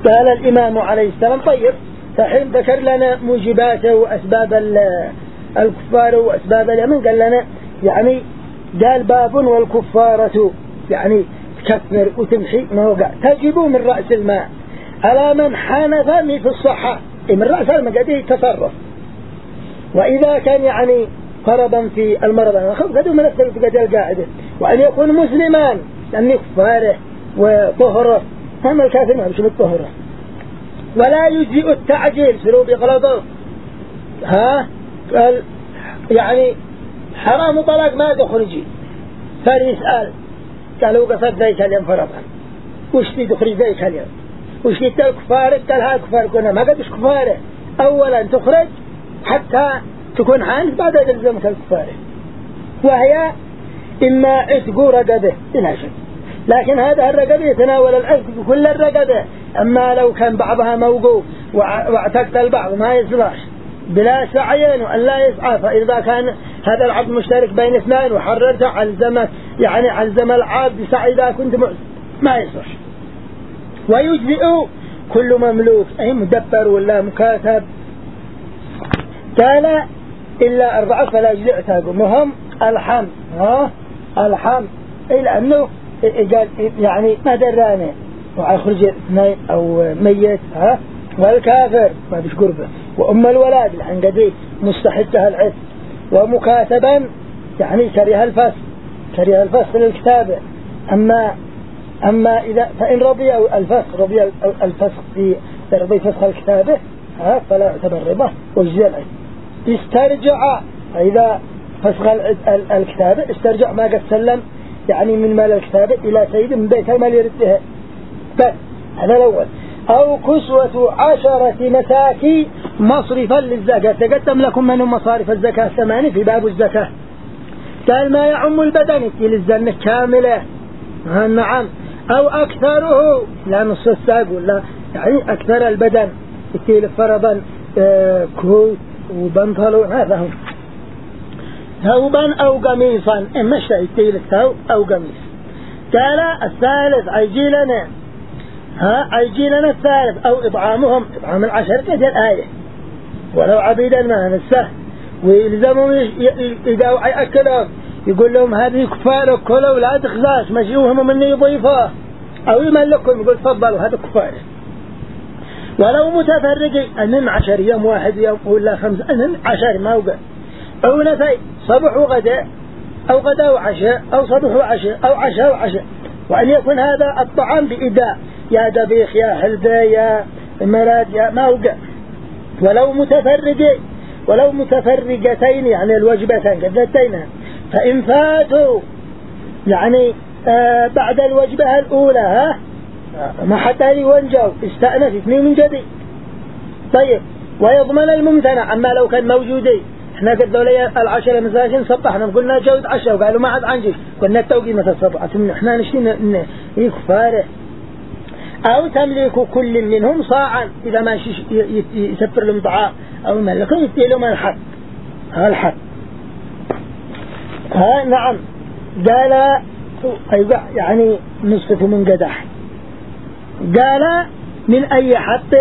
قال الإمام عليه السلام طيب فحين ذكر لنا موجباته وأسباب الكفار وأسباب اليمن قال لنا يعني قال باب والكفارة يعني تكفر وتمحي ما وقع تجب من رأس الماء على من حانث في الصحة من رأس الماء قد يتصرف. وإذا كان يعني فرضا في المرض قد من الثلث القاعدة وأن يكون مسلمان لأن كفاره وطهره هم الكافر ما بشبه الطهره. ولا يجزئ التعجيل سلو بغلطه قال يعني حرام طلاق ما تخرجي فيسأل قالوا قصد ذيك اليوم فرضا وش تخرج ذيك اليوم وش كفارك قال ها كفارك كنا ما قدش كفاره أولا تخرج حتى تكون حانث بعد يلزمك الكفاره وهي إما عتق رقبه بلا شك لكن هذا الرقبه يتناول العتق بكل الرقبه. أما لو كان بعضها موقوف واعتقد البعض ما يصلح بلا سعيين وأن لا يسعى فإذا كان هذا العبد مشترك بين اثنين وحررته علزم العبد بسعي إذا كنت ما يصلح. ويجزئ كل مملوك أي مدبر ولا مكاتب قال إلا 4 فلا يجزئ عتاقه مهم الحم الحم إلا أنه يعني ما درانه وأخرج 2 أو ميت والكافر ما بيش قربه وأم الولاد لأن قدي مستحدها العث ومكاتبا يعني كره الفصل للكتابة. أما إذا فإن رضي الفسخ في رضي فسخ الكتابة فلا يعتبر ربا وجزء العث. استرجع إذا فسخ الكتابة استرجع ما قد سلم يعني من مال الكتابة إلى سيد من بيت المال يرده بس هذا الأول. أو كسوة 10 مساكين مصرفا للزكاة تقدم لكم من مصارف الزكاة 8 في باب الزكاة. قال ما يعم البدن للزنة كاملة نعم أو أكثره لا نص الساق ولا يعني أكثر البدن يتيل فرضا كوت وبنطلون هذا هم ثوبا أو قميصا إما يتيل الثوب أو قميص. قال الثالث عيجي لنا الثالث أو إطعام 10 كذا الآية ولو عبيدا ما نسه ويلزموا يداو أكلهم يقول لهم هذه كفارة كلوا لا تخزاش مشيوهم مني يضيفوه أو يملكهم يقول تفضلوا هذا كفارة. ولو متفرقي أنهم 10 يوم 1 يوم ولا 5 أنهم 10 ما وقع أو نفي صبح وغداء أو غداء وعشاء أو صبح وعشاء أو عشاء وعشاء وأن يكون هذا الطعام بإداء يا دبيخ يا حلبة يا مراد يا ما وقع. ولو متفرقتين يعني الوجبتين قدتين فإن فاتوا يعني بعد الوجبة الأولى ما حتى يونجوا استأنس 2 من جديد. طيب ويضمن الممتنع أما لو كان موجودين احنا قد دولي 10 مساجين صبحنا قلنا جود 10 وقالوا ما عاد عنجي قلنا التوقيمة الصبح احنا نشتين يكفاره. أو تملك كل منهم صاعا إذا ما يسفر لهم طعام أو ملكهم يتيلهم الحد نعم. قال يعني نصفه من قدح. قال من أي حط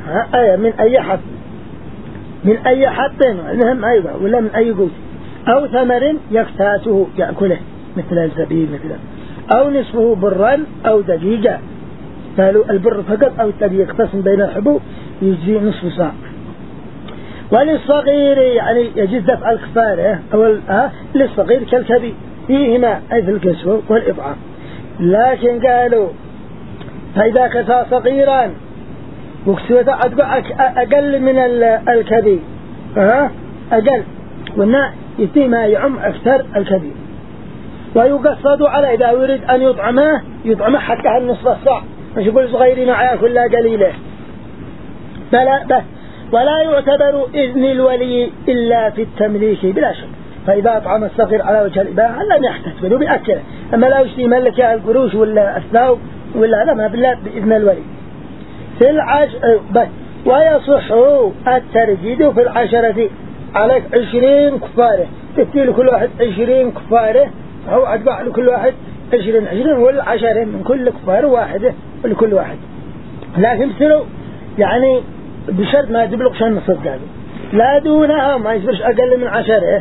من أي حط المهم أيضا ولا من أي قوت أو ثمر يكتاته يأكله مثل الزبيب مثلا أو نصفه برا أو دقيقة قالوا البر فقط أو التقي يقتسم بين الحبوب يجي نصف صاع. وللصغير يعني يجوز دفع الكفارة أو للصغير كالكبير فيهما أي في الكسوة والإطعام. لكن قالوا فإذا كسى صغيرا وكسوته أقل من الكبير أقل وإنه يتيما يعم أكثر الكبير. ويقصد على إذا يريد أن يطعمه حتى النصف الصاع مش يقول صغيرين معايا كلها قليلة بس. ولا يعتبر إذن الولي إلا في التمليك بلا شك. فإذا أطعم الصغير على وجه الإباحة لم يحتسب له بأكله. أما لا يشتي ملك القروش ولا الثوب ولا لا ما بالله بإذن الولي في بس. ويصح الترجيد في 10 عليك 20 كفارة تتيل كل واحد 20 كفارة أو أتبع لكل واحد 20 ولا 10 من كل كفارة واحدة لكل واحد. لكن بسروا يعني بشرط ما يبلغ شان نصف قالوا لا دونها ما يصبرش أقل من 10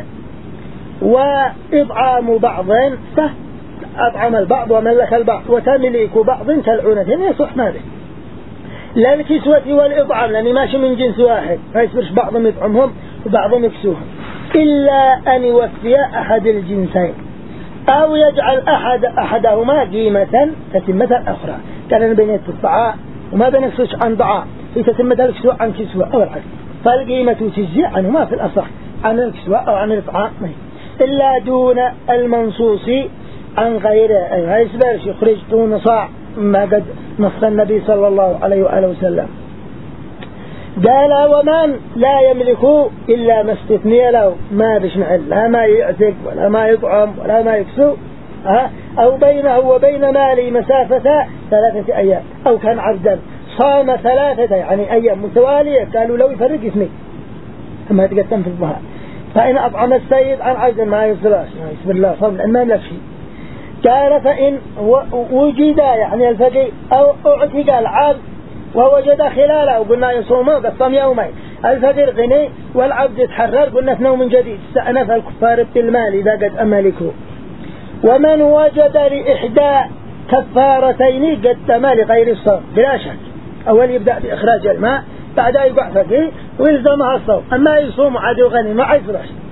وإطعام بعض أطعم البعض وملك البعض وتملك بعض كالعونة يصح ما به لا الكسوة والإطعام لأني ماشي من جنس واحد ما يصبرش بعضهم يطعمهم وبعضهم يكسوهم إلا أن يوفي أحد الجنسين أو يجعل أحدهما قيمة تتمة الأخرى كان بين الطعام وما بنكسوش عن ضعاء في تتمة الكسوة عن كسوة أو العكس فالقيمة تجزي عنهما في الأصح عن الكسوة أو عن الطعام إلا دون المنصوص عن غيره أي يسبرش يخرج دون صاع ما قد نص النبي صلى الله عليه وآله وسلم قال ومن لا يملك إلا ما استثني له ما بشمعل لا ما يعتق ولا ما يطعم ولا ما يكسو أو بينه وبين مالي مسافة 3 أيام أو كان عبدا صام 3 يعني أيام متوالية قالوا لو يفرق اثنين ثم يتقدم في الظهر فإن أطعم السيد عن عبد ما يصلاش ما يسبر الله صوم لأن ما يملك شيء قال فإن وجد يعني الفقيه أو اعتق العبد ووجد خلاله وقلنا يصومه قصم يومين الفقير غني والعبد يتحرر قلنا في نوم جديد استأنف الكفار بالمال إذا قد أملكه ومن وجد لإحدى كفارتين قدم لغير الصوم بلا شك أول يبدأ بإخراج الماء بعدها يقع فقيه ويلزمها الصوم أما يصوم عدو غني ما يفرش